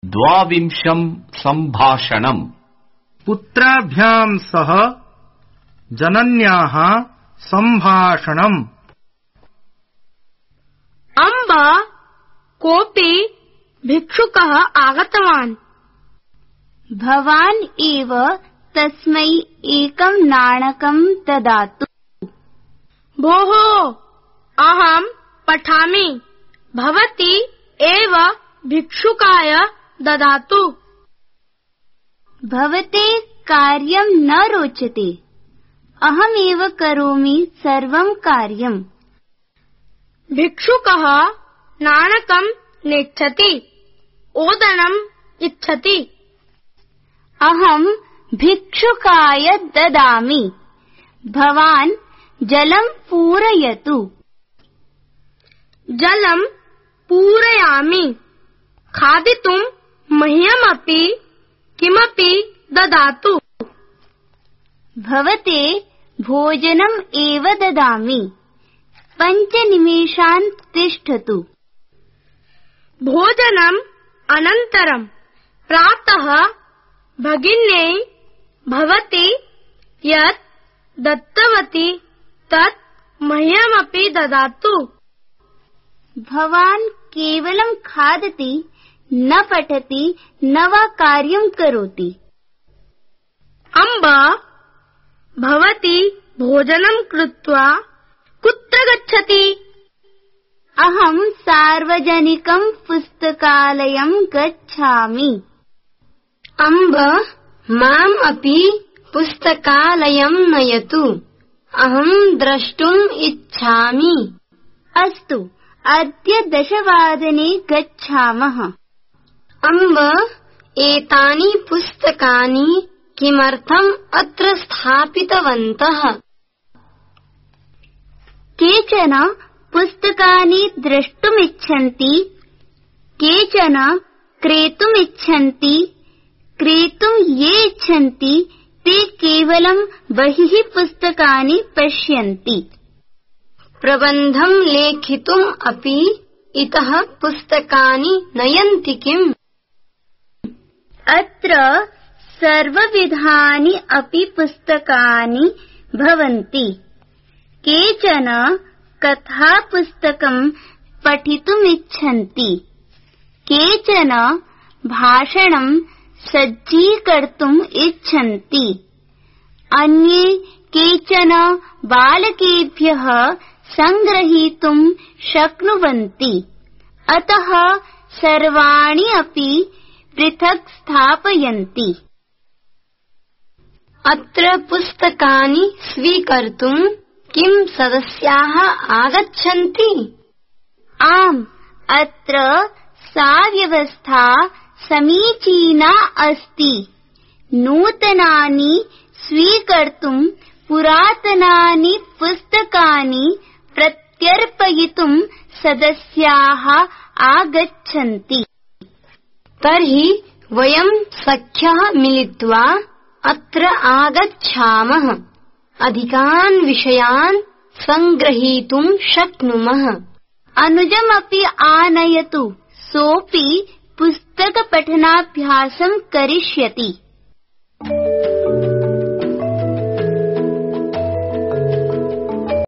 द्वाविंशं सम्भाषणम्। पुत्राभ्यां सह जनन्याः सम्भाषणम्। अम्ब कोऽपि भिक्षुकः आगतवान्। भवान् एव तस्मै एकं नाणकं ददातु। भोः, अहं पठामि, भवती एव भिक्षुकाय ददातु। भवते कार्यं न रोचते, अहमेव करोमि सर्वं कार्यम्। भिक्षुकः नाणकं नेच्छति, ओदनम् इच्छति। अहं भिक्षुकाय ददामि, भवान् जलं पूरयतु। जलं पूरयामि, खादितुं मह्यमपि किमपि ददातु। भवते भोजनम् एव ददामि, 5 निमेषान् तिष्ठतु। भोजनम् अनन्तरं प्रातः भगिन्यै भवती यत् दत्तवती तत् मह्यमपि ददातु। भवान् केवलं खादति, न पठति, न वा कार्यं करोति। अम्ब, भवती भोजनं कृत्वा कुत्र गच्छति? अहं सार्वजनिकं पुस्तकालयं गच्छामि। अम्ब, माम् अपि पुस्तकालयं नयतु, अहं द्रष्टुम् इच्छामि। अस्तु, अद्य 10 वादने गच्छामः। अम्ब, एतानि पुस्तकानि किमर्थम् अत्र स्थापितवन्तः? केचन पुस्तकानि द्रष्टुमिच्छन्ति, केचन क्रेतुमिच्छन्ति। क्रेतुं ये इच्छन्ति ते केवलं बहिः पुस्तकानि पश्यन्ति। प्रबन्धं लेखितुम् अपि इतः पुस्तकानि नयन्ति किम्? अत्र सर्वविधानि अपि पुस्तकानि भवन्ति। केचन कथापुस्तकं पठितुमिच्छन्ति, केचन भाषणं सज्जीकर्तुम् इच्छन्ति, अन्ये केचन बालकेभ्यः सङ्ग्रहीतुं शक्नुवन्ति। अतः सर्वाणि अपि पृथक् स्थापयन्ति। अत्र पुस्तकानि स्वीकर्तुं किं सदस्याः आगच्छन्ति? आम्, अत्र सा व्यवस्था समीचीना अस्ति। नूतनानि स्वीकर्तुं पुरातनानि पुस्तकानि प्रत्यर्पयितुं सदस्याः आगच्छन्ति। तर्हि वयं सख्यः मिलित्वा अत्र आगच्छामः, अधिकान् विषयान् सङ्ग्रहीतुं शक्नुमः। अनुजमपि आनयतु, सोऽपि पुस्तकपठनाभ्यासं करिष्यति।